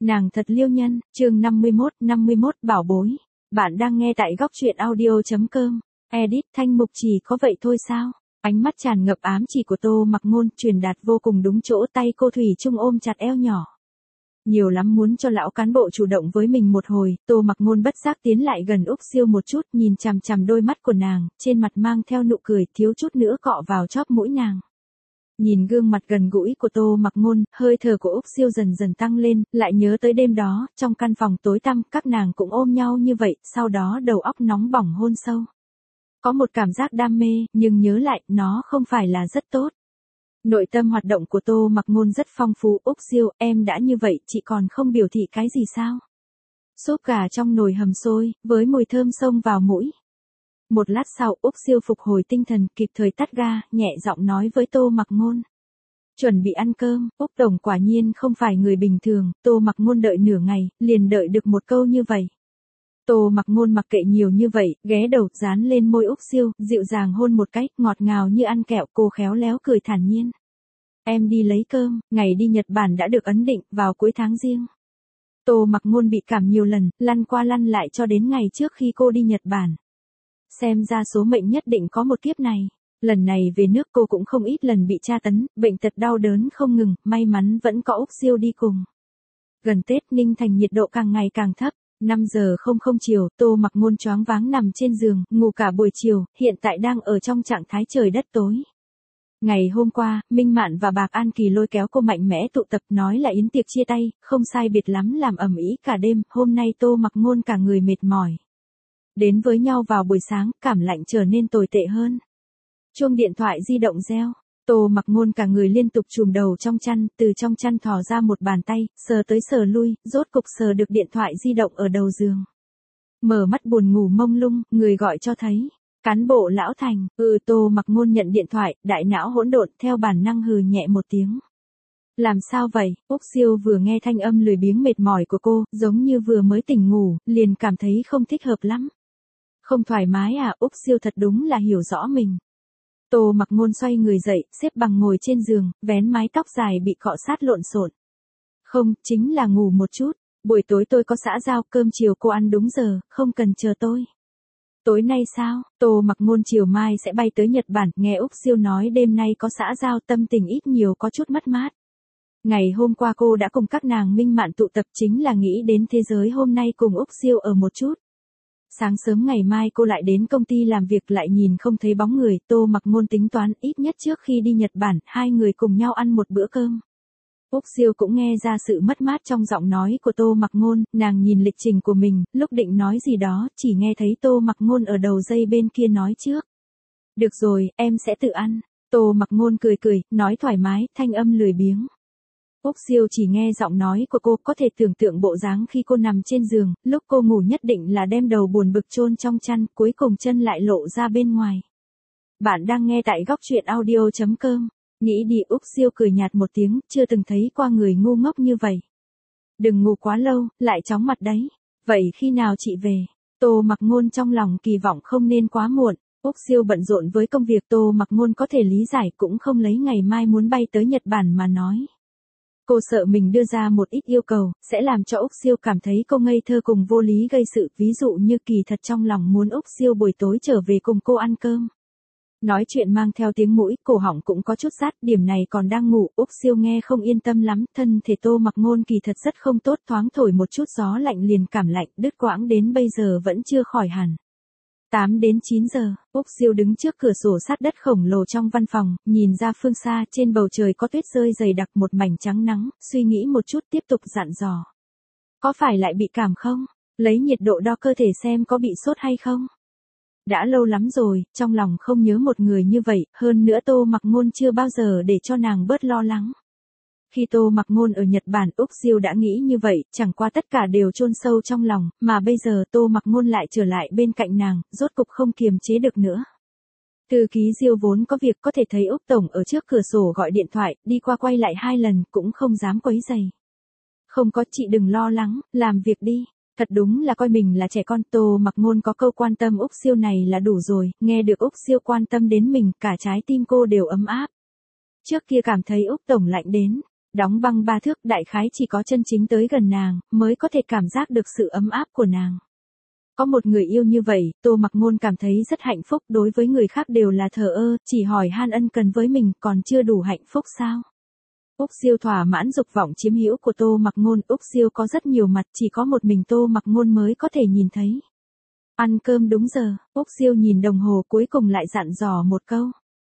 Nàng thật liêu nhân, chương 51 bảo bối. Bạn đang nghe tại góc truyện audio.com. Edit Thanh Mục chỉ có vậy thôi sao? Ánh mắt tràn ngập ám chỉ của Tô Mặc Ngôn truyền đạt vô cùng đúng chỗ, tay cô thủy chung ôm chặt eo nhỏ. Nhiều lắm muốn cho lão cán bộ chủ động với mình một hồi, Tô Mặc Ngôn bất giác tiến lại gần Úc Siêu một chút, nhìn chằm chằm đôi mắt của nàng, trên mặt mang theo nụ cười, thiếu chút nữa cọ vào chóp mũi nàng. Nhìn gương mặt gần gũi của Tô Mặc Ngôn, hơi thở của Úc Siêu dần dần tăng lên, lại nhớ tới đêm đó, trong căn phòng tối tăm, các nàng cũng ôm nhau như vậy, sau đó đầu óc nóng bỏng hôn sâu. Có một cảm giác đam mê, nhưng nhớ lại, nó không phải là rất tốt. Nội tâm hoạt động của Tô Mặc Ngôn rất phong phú. Úc Siêu, em đã như vậy, chị còn không biểu thị cái gì sao? Súp gà trong nồi hầm sôi, với mùi thơm xông vào mũi. Một lát sau, Úc Siêu phục hồi tinh thần, kịp thời tắt ga, nhẹ giọng nói với Tô Mặc Ngôn. Chuẩn bị ăn cơm. Úc Tổng quả nhiên không phải người bình thường, Tô Mặc Ngôn đợi nửa ngày, liền đợi được một câu như vậy. Tô Mặc Ngôn mặc kệ nhiều như vậy, ghé đầu, dán lên môi Úc Siêu, dịu dàng hôn một cái, ngọt ngào như ăn kẹo, cô khéo léo cười thản nhiên. Em đi lấy cơm, ngày đi Nhật Bản đã được ấn định, vào cuối tháng Giêng. Tô Mặc Ngôn bị cảm nhiều lần, lăn qua lăn lại cho đến ngày trước khi cô đi Nhật Bản. Xem ra số mệnh nhất định có một kiếp này. Lần này về nước cô cũng không ít lần bị tra tấn, bệnh tật đau đớn không ngừng, may mắn vẫn có Úc Siêu đi cùng. Gần Tết, Ninh Thành nhiệt độ càng ngày càng thấp. 5 giờ 00 chiều, Tô Mặc Ngôn choáng váng nằm trên giường, ngủ cả buổi chiều, hiện tại đang ở trong trạng thái trời đất tối. Ngày hôm qua, Minh Mạn và Bạc An Kỳ lôi kéo cô mạnh mẽ tụ tập, nói là yến tiệc chia tay, không sai biệt lắm làm ầm ĩ cả đêm, hôm nay Tô Mặc Ngôn cả người mệt mỏi. Đến với nhau vào buổi sáng, cảm lạnh trở nên tồi tệ hơn. Chuông điện thoại di động reo. Tô Mặc Ngôn cả người liên tục chùm đầu trong chăn, từ trong chăn thò ra một bàn tay, sờ tới sờ lui, rốt cục sờ được điện thoại di động ở đầu giường. Mở mắt buồn ngủ mông lung, người gọi cho thấy. Cán bộ lão Thành. Tô Mặc Ngôn nhận điện thoại, đại não hỗn độn, theo bản năng hừ nhẹ một tiếng. Làm sao vậy? Úc Siêu vừa nghe thanh âm lười biếng mệt mỏi của cô, giống như vừa mới tỉnh ngủ, liền cảm thấy không thích hợp lắm. Không thoải mái à? Úc Siêu thật đúng là hiểu rõ mình. Tô Mặc Ngôn xoay người dậy, xếp bằng ngồi trên giường, vén mái tóc dài bị cọ sát lộn xộn. Không, chính là ngủ một chút. Buổi tối tôi có xã giao, cơm chiều cô ăn đúng giờ, không cần chờ tôi. Tối nay sao? Tô Mặc Ngôn chiều mai sẽ bay tới Nhật Bản, nghe Úc Siêu nói đêm nay có xã giao, tâm tình ít nhiều có chút mất mát. Ngày hôm qua cô đã cùng các nàng Minh Mạn tụ tập, chính là nghĩ đến thế giới hôm nay cùng Úc Siêu ở một chút. Sáng sớm ngày mai cô lại đến công ty làm việc, lại nhìn không thấy bóng người, Tô Mặc Ngôn tính toán ít nhất trước khi đi Nhật Bản, hai người cùng nhau ăn một bữa cơm. Úc Siêu cũng nghe ra sự mất mát trong giọng nói của Tô Mặc Ngôn, nàng nhìn lịch trình của mình, lúc định nói gì đó, chỉ nghe thấy Tô Mặc Ngôn ở đầu dây bên kia nói trước. Được rồi, em sẽ tự ăn. Tô Mặc Ngôn cười cười, nói thoải mái, thanh âm lười biếng. Úc Siêu chỉ nghe giọng nói của cô, có thể tưởng tượng bộ dáng khi cô nằm trên giường, lúc cô ngủ nhất định là đem đầu buồn bực chôn trong chăn, cuối cùng chân lại lộ ra bên ngoài. Bạn đang nghe tại góc truyện audio.com. Nghĩ đi. Úc Siêu cười nhạt một tiếng, chưa từng thấy qua người ngu ngốc như vậy. Đừng ngủ quá lâu, lại chóng mặt đấy. Vậy khi nào chị về? Tô Mặc Ngôn trong lòng kỳ vọng không nên quá muộn. Úc Siêu bận rộn với công việc, Tô Mặc Ngôn có thể lý giải, cũng không lấy ngày mai muốn bay tới Nhật Bản mà nói. Cô sợ mình đưa ra một ít yêu cầu, sẽ làm cho Úc Siêu cảm thấy cô ngây thơ cùng vô lý gây sự, ví dụ như kỳ thật trong lòng muốn Úc Siêu buổi tối trở về cùng cô ăn cơm. Nói chuyện mang theo tiếng mũi, cổ họng cũng có chút rát, điểm này còn đang ngủ, Úc Siêu nghe không yên tâm lắm, thân thể Tô Mặc Ngôn kỳ thật rất không tốt, thoáng thổi một chút gió lạnh liền cảm lạnh, đứt quãng đến bây giờ vẫn chưa khỏi hẳn. 8 đến 9 giờ, Úc Siêu đứng trước cửa sổ sát đất khổng lồ trong văn phòng, nhìn ra phương xa, trên bầu trời có tuyết rơi dày đặc, một mảnh trắng nắng, suy nghĩ một chút tiếp tục dặn dò. Có phải lại bị cảm không? Lấy nhiệt độ đo cơ thể xem có bị sốt hay không? Đã lâu lắm rồi, trong lòng không nhớ một người như vậy, hơn nữa Tô Mặc Ngôn chưa bao giờ để cho nàng bớt lo lắng. Khi Tô Mặc Ngôn ở Nhật Bản, Úc Siêu đã nghĩ như vậy, chẳng qua tất cả đều chôn sâu trong lòng, mà bây giờ Tô Mặc Ngôn lại trở lại bên cạnh nàng, rốt cục không kiềm chế được nữa. Thư ký Diêu vốn có việc, có thể thấy Úc Tổng ở trước cửa sổ gọi điện thoại, đi qua quay lại 2 lần, cũng không dám quấy rầy. Không có, chị đừng lo lắng, làm việc đi. Thật đúng là coi mình là trẻ con. Tô Mặc Ngôn có câu quan tâm Úc Siêu này là đủ rồi, nghe được Úc Siêu quan tâm đến mình, cả trái tim cô đều ấm áp. Trước kia cảm thấy Úc Tổng lạnh đến, Đóng băng 3 thước đại khái chỉ có chân chính tới gần nàng, mới có thể cảm giác được sự ấm áp của nàng. Có một người yêu như vậy, Tô Mặc Ngôn cảm thấy rất hạnh phúc, đối với người khác đều là thờ ơ, chỉ hỏi han ân cần với mình còn chưa đủ hạnh phúc sao? Úc Siêu thỏa mãn dục vọng chiếm hữu của Tô Mặc Ngôn, Úc Siêu có rất nhiều mặt, chỉ có một mình Tô Mặc Ngôn mới có thể nhìn thấy. Ăn cơm đúng giờ, Úc Siêu nhìn đồng hồ cuối cùng lại dặn dò một câu.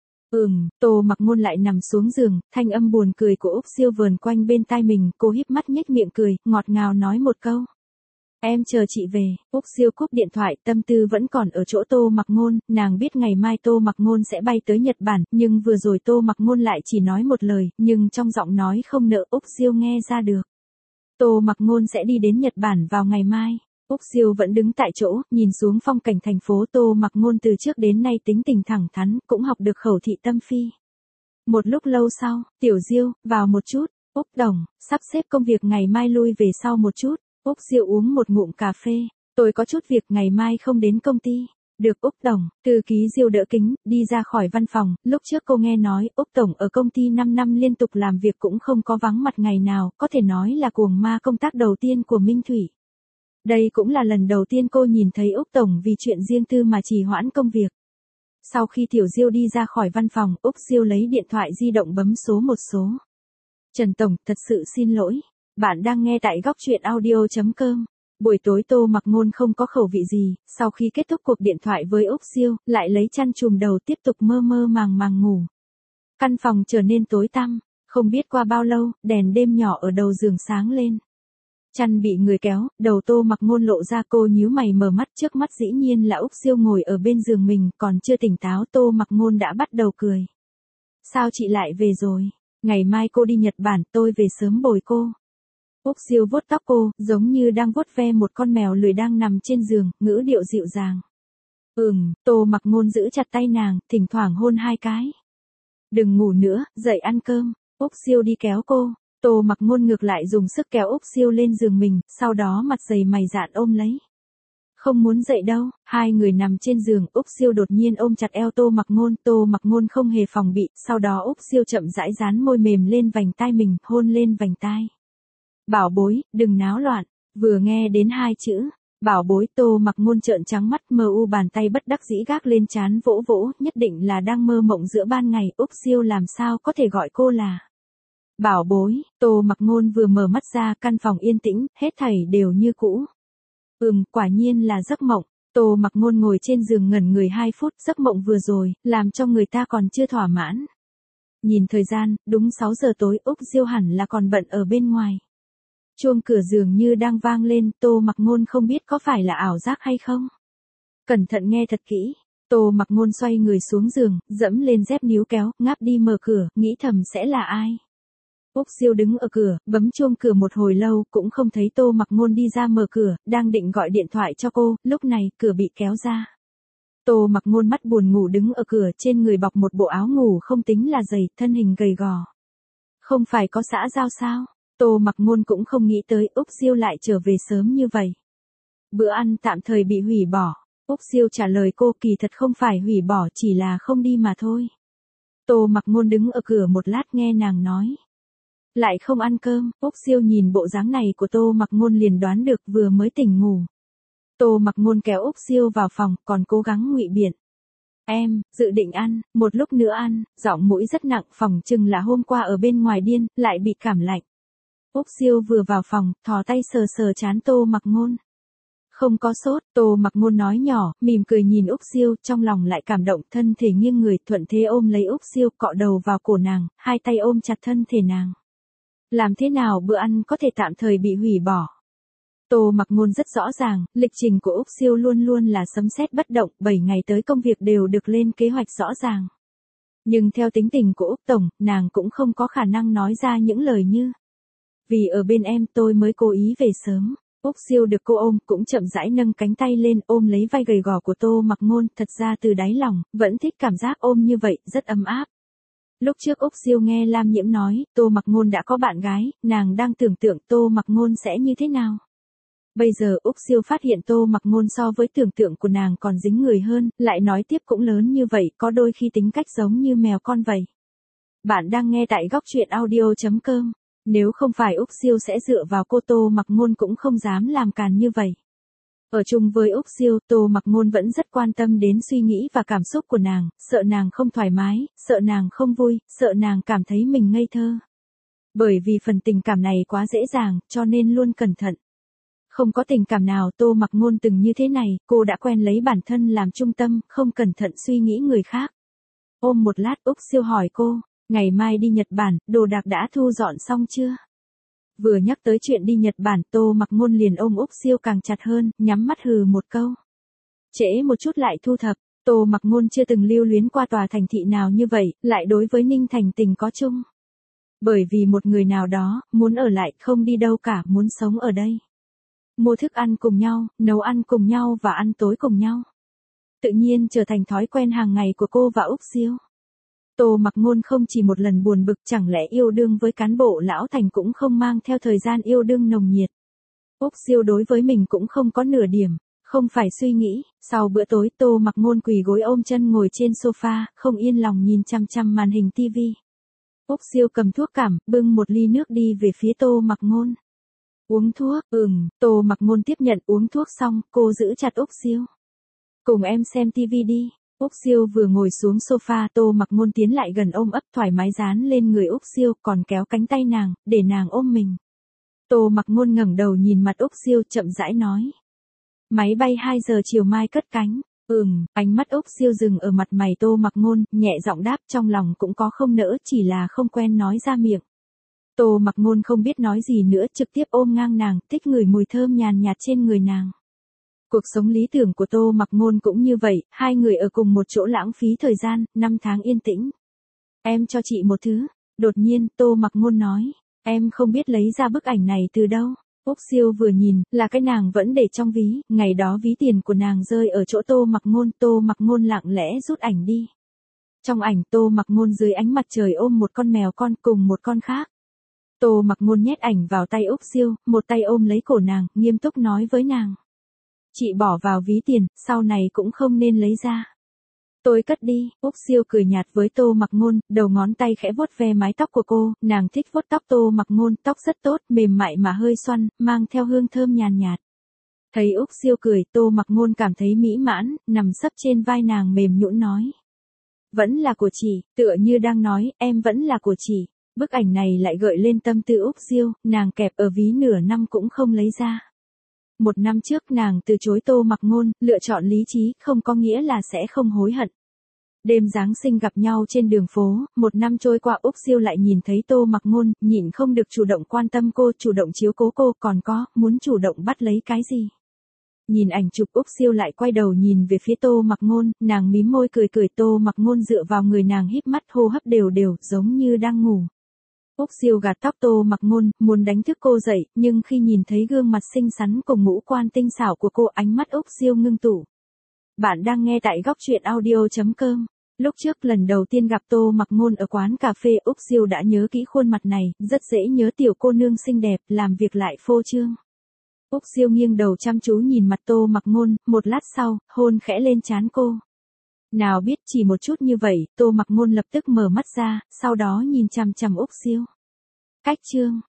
Tô Mặc Ngôn lại nằm xuống giường, thanh âm buồn cười của Úc Siêu vờn quanh bên tai mình, cô híp mắt nhếch miệng cười, ngọt ngào nói một câu. Em chờ chị về. Úc Siêu cúp điện thoại, tâm tư vẫn còn ở chỗ Tô Mặc Ngôn, nàng biết ngày mai Tô Mặc Ngôn sẽ bay tới Nhật Bản, nhưng vừa rồi Tô Mặc Ngôn lại chỉ nói một lời, nhưng trong giọng nói không nỡ Úc Siêu nghe ra được. Tô Mặc Ngôn sẽ đi đến Nhật Bản vào ngày mai. Úc Siêu vẫn đứng tại chỗ, nhìn xuống phong cảnh thành phố. Tô Mặc Ngôn từ trước đến nay tính tình thẳng thắn, cũng học được khẩu thị tâm phi. Một lúc lâu sau, Tiểu Diêu, vào một chút. Úc Đồng, sắp xếp công việc ngày mai lui về sau một chút. Úc Siêu uống một ngụm cà phê. Tôi có chút việc ngày mai không đến công ty. Được Úc Tổng, thư ký Diêu đỡ kính, đi ra khỏi văn phòng. Lúc trước cô nghe nói, Úc Tổng ở công ty 5 năm liên tục làm việc cũng không có vắng mặt ngày nào, có thể nói là cuồng ma công tác đầu tiên của Minh Thủy. Đây cũng là lần đầu tiên cô nhìn thấy Úc Tổng vì chuyện riêng tư mà trì hoãn công việc. Sau khi Tiểu Diêu đi ra khỏi văn phòng, Úc Siêu lấy điện thoại di động bấm số một số. Trần Tổng, thật sự xin lỗi. Bạn đang nghe tại góc truyện audio.com. Buổi tối Tô Mặc Ngôn không có khẩu vị gì, sau khi kết thúc cuộc điện thoại với Úc Siêu, lại lấy chăn trùm đầu tiếp tục mơ mơ màng màng ngủ. Căn phòng trở nên tối tăm, không biết qua bao lâu, đèn đêm nhỏ ở đầu giường sáng lên. Chăn bị người kéo, đầu Tô Mặc Ngôn lộ ra, cô nhíu mày mở mắt, trước mắt dĩ nhiên là Úc Siêu ngồi ở bên giường mình, còn chưa tỉnh táo Tô Mặc Ngôn đã bắt đầu cười. Sao chị lại về rồi? Ngày mai cô đi Nhật Bản, tôi về sớm bồi cô. Úc Siêu vuốt tóc cô, giống như đang vuốt ve một con mèo lười đang nằm trên giường, ngữ điệu dịu dàng. Tô Mặc Ngôn giữ chặt tay nàng, thỉnh thoảng hôn 2 cái. Đừng ngủ nữa, dậy ăn cơm. Úc Siêu đi kéo cô. Tô Mặc Ngôn ngược lại dùng sức kéo Úc Siêu lên giường mình, sau đó mặt dày mày dạn ôm lấy. Không muốn dậy đâu, hai người nằm trên giường, Úc Siêu đột nhiên ôm chặt eo Tô Mặc Ngôn không hề phòng bị, sau đó Úc Siêu chậm rãi dán môi mềm lên vành tai mình, hôn lên vành tai. Bảo bối, đừng náo loạn. Vừa nghe đến 2 chữ bảo bối, Tô Mặc Ngôn trợn trắng mắt, mờ u bàn tay bất đắc dĩ gác lên trán vỗ vỗ, nhất định là đang mơ mộng giữa ban ngày. Úc Siêu làm sao có thể gọi cô là bảo bối. Tô Mặc Ngôn vừa mở mắt ra, căn phòng yên tĩnh, hết thảy đều như cũ. Quả nhiên là giấc mộng. Tô Mặc Ngôn ngồi trên giường ngẩn người 2 phút, giấc mộng vừa rồi, làm cho người ta còn chưa thỏa mãn. Nhìn thời gian, đúng 6 giờ tối, Úc Siêu hẳn là còn bận ở bên ngoài. Chuông cửa dường như đang vang lên, Tô Mặc Ngôn không biết có phải là ảo giác hay không. Cẩn thận nghe thật kỹ. Tô Mặc Ngôn xoay người xuống giường, dẫm lên dép níu kéo, ngáp đi mở cửa, nghĩ thầm sẽ là ai. Úc Siêu đứng ở cửa, bấm chuông cửa một hồi lâu, cũng không thấy Tô Mặc Ngôn đi ra mở cửa, đang định gọi điện thoại cho cô, lúc này, cửa bị kéo ra. Tô Mặc Ngôn mắt buồn ngủ đứng ở cửa, trên người bọc một bộ áo ngủ không tính là dày, thân hình gầy gò. Không phải có xã giao sao? Tô Mặc Ngôn cũng không nghĩ tới Úc Siêu lại trở về sớm như vậy. Bữa ăn tạm thời bị hủy bỏ. Úc Siêu trả lời cô, kỳ thật không phải hủy bỏ, chỉ là không đi mà thôi. Tô Mặc Ngôn đứng ở cửa một lát nghe nàng nói. Lại không ăn cơm. Úc Siêu nhìn bộ dáng này của Tô Mặc Ngôn liền đoán được vừa mới tỉnh ngủ. Tô Mặc Ngôn kéo Úc Siêu vào phòng, còn cố gắng ngụy biện. Em, dự định ăn, một lúc nữa ăn, giọng mũi rất nặng, phỏng chừng là hôm qua ở bên ngoài điên, lại bị cảm lạnh. Úc Siêu vừa vào phòng, thò tay sờ sờ trán Tô Mặc Ngôn. Không có sốt, Tô Mặc Ngôn nói nhỏ, mỉm cười nhìn Úc Siêu, trong lòng lại cảm động, thân thể nghiêng người, thuận thế ôm lấy Úc Siêu, cọ đầu vào cổ nàng, 2 tay ôm chặt thân thể nàng. Làm thế nào bữa ăn có thể tạm thời bị hủy bỏ? Tô Mặc Ngôn rất rõ ràng, lịch trình của Úc Siêu luôn luôn là sấm sét bất động, 7 ngày tới công việc đều được lên kế hoạch rõ ràng. Nhưng theo tính tình của Úc Tổng, nàng cũng không có khả năng nói ra những lời như vì ở bên em tôi mới cố ý về sớm. Úc Siêu được cô ôm, cũng chậm rãi nâng cánh tay lên, ôm lấy vai gầy gò của Tô Mặc Ngôn, thật ra từ đáy lòng, vẫn thích cảm giác ôm như vậy, rất ấm áp. Lúc trước Úc Siêu nghe Lam Nhiễm nói, Tô Mặc Ngôn đã có bạn gái, nàng đang tưởng tượng Tô Mặc Ngôn sẽ như thế nào. Bây giờ Úc Siêu phát hiện Tô Mặc Ngôn so với tưởng tượng của nàng còn dính người hơn, lại nói tiếp cũng lớn như vậy, có đôi khi tính cách giống như mèo con vậy. Bạn đang nghe tại góc truyện audio.com. Nếu không phải Úc Siêu sẽ dựa vào cô, Tô Mặc Ngôn cũng không dám làm càn như vậy. Ở chung với Úc Siêu, Tô Mặc Ngôn vẫn rất quan tâm đến suy nghĩ và cảm xúc của nàng, sợ nàng không thoải mái, sợ nàng không vui, sợ nàng cảm thấy mình ngây thơ. Bởi vì phần tình cảm này quá dễ dàng, cho nên luôn cẩn thận. Không có tình cảm nào Tô Mặc Ngôn từng như thế này, cô đã quen lấy bản thân làm trung tâm, không cẩn thận suy nghĩ người khác. Ôm một lát Úc Siêu hỏi cô, ngày mai đi Nhật Bản, đồ đạc đã thu dọn xong chưa? Vừa nhắc tới chuyện đi Nhật Bản, Tô Mặc Ngôn liền ôm Úc Siêu càng chặt hơn, nhắm mắt hừ một câu. Trễ một chút lại thu thập, Tô Mặc Ngôn chưa từng lưu luyến qua tòa thành thị nào như vậy, lại đối với Ninh Thành tình có chung. Bởi vì một người nào đó, muốn ở lại, không đi đâu cả, muốn sống ở đây. Mua thức ăn cùng nhau, nấu ăn cùng nhau và ăn tối cùng nhau. Tự nhiên trở thành thói quen hàng ngày của cô và Úc Siêu. Tô Mặc Ngôn không chỉ một lần buồn bực, chẳng lẽ yêu đương với cán bộ lão thành cũng không mang theo thời gian yêu đương nồng nhiệt. Úc Siêu đối với mình cũng không có nửa điểm, không phải suy nghĩ. Sau bữa tối Tô Mặc Ngôn quỳ gối ôm chân ngồi trên sofa, không yên lòng nhìn chăm chăm màn hình tivi. Úc Siêu cầm thuốc cảm, bưng một ly nước đi về phía Tô Mặc Ngôn. Uống thuốc, Tô Mặc Ngôn tiếp nhận uống thuốc xong, cô giữ chặt Úc Siêu. Cùng em xem tivi đi. Úc Siêu vừa ngồi xuống sofa, Tô Mặc Ngôn tiến lại gần ôm ấp thoải mái dán lên người Úc Siêu, còn kéo cánh tay nàng, để nàng ôm mình. Tô Mặc Ngôn ngẩng đầu nhìn mặt Úc Siêu chậm rãi nói. Máy bay 2 giờ chiều mai cất cánh. Ánh mắt Úc Siêu dừng ở mặt mày Tô Mặc Ngôn, nhẹ giọng đáp, trong lòng cũng có không nỡ, chỉ là không quen nói ra miệng. Tô Mặc Ngôn không biết nói gì nữa, trực tiếp ôm ngang nàng, thích ngửi mùi thơm nhàn nhạt trên người nàng. Cuộc sống lý tưởng của Tô Mặc Ngôn cũng như vậy, hai người ở cùng một chỗ lãng phí thời gian, 5 tháng yên tĩnh. Em cho chị một thứ. Đột nhiên, Tô Mặc Ngôn nói, em không biết lấy ra bức ảnh này từ đâu. Úc Siêu vừa nhìn, là cái nàng vẫn để trong ví, ngày đó ví tiền của nàng rơi ở chỗ Tô Mặc Ngôn lặng lẽ rút ảnh đi. Trong ảnh Tô Mặc Ngôn dưới ánh mặt trời ôm một con mèo con cùng một con khác. Tô Mặc Ngôn nhét ảnh vào tay Úc Siêu, một tay ôm lấy cổ nàng, nghiêm túc nói với nàng. Chị bỏ vào ví tiền, sau này cũng không nên lấy ra. Tôi cất đi. Úc Siêu cười nhạt với Tô Mặc Ngôn, đầu ngón tay khẽ vuốt ve mái tóc của cô, nàng thích vuốt tóc Tô Mặc Ngôn, tóc rất tốt, mềm mại mà hơi xoăn, mang theo hương thơm nhàn nhạt. Thấy Úc Siêu cười, Tô Mặc Ngôn cảm thấy mỹ mãn, nằm sấp trên vai nàng mềm nhũn nói. Vẫn là của chị, tựa như đang nói, em vẫn là của chị. Bức ảnh này lại gợi lên tâm tư Úc Siêu, nàng kẹp ở ví nửa năm cũng không lấy ra. 1 năm trước nàng từ chối Tô Mặc Ngôn, lựa chọn lý trí, không có nghĩa là sẽ không hối hận. Đêm Giáng sinh gặp nhau trên đường phố, 1 năm trôi qua Úc Siêu lại nhìn thấy Tô Mặc Ngôn, nhịn không được chủ động quan tâm cô, chủ động chiếu cố cô, còn có, muốn chủ động bắt lấy cái gì. Nhìn ảnh chụp Úc Siêu lại quay đầu nhìn về phía Tô Mặc Ngôn, nàng mím môi cười cười, Tô Mặc Ngôn dựa vào người nàng híp mắt, hô hấp đều đều, giống như đang ngủ. Úc Siêu gạt tóc Tô Mặc Ngôn, muốn đánh thức cô dậy, nhưng khi nhìn thấy gương mặt xinh xắn cùng ngũ quan tinh xảo của cô, ánh mắt Úc Siêu ngưng tụ. Bạn đang nghe tại góc truyện audio.com. Lúc trước lần đầu tiên gặp Tô Mặc Ngôn ở quán cà phê, Úc Siêu đã nhớ kỹ khuôn mặt này, rất dễ nhớ, tiểu cô nương xinh đẹp, làm việc lại phô trương. Úc Siêu nghiêng đầu chăm chú nhìn mặt Tô Mặc Ngôn, một lát sau, hôn khẽ lên trán cô. Nào biết chỉ một chút như vậy, Tô Mặc Ngôn lập tức mở mắt ra, sau đó nhìn chằm chằm Úc Siêu. Cách chương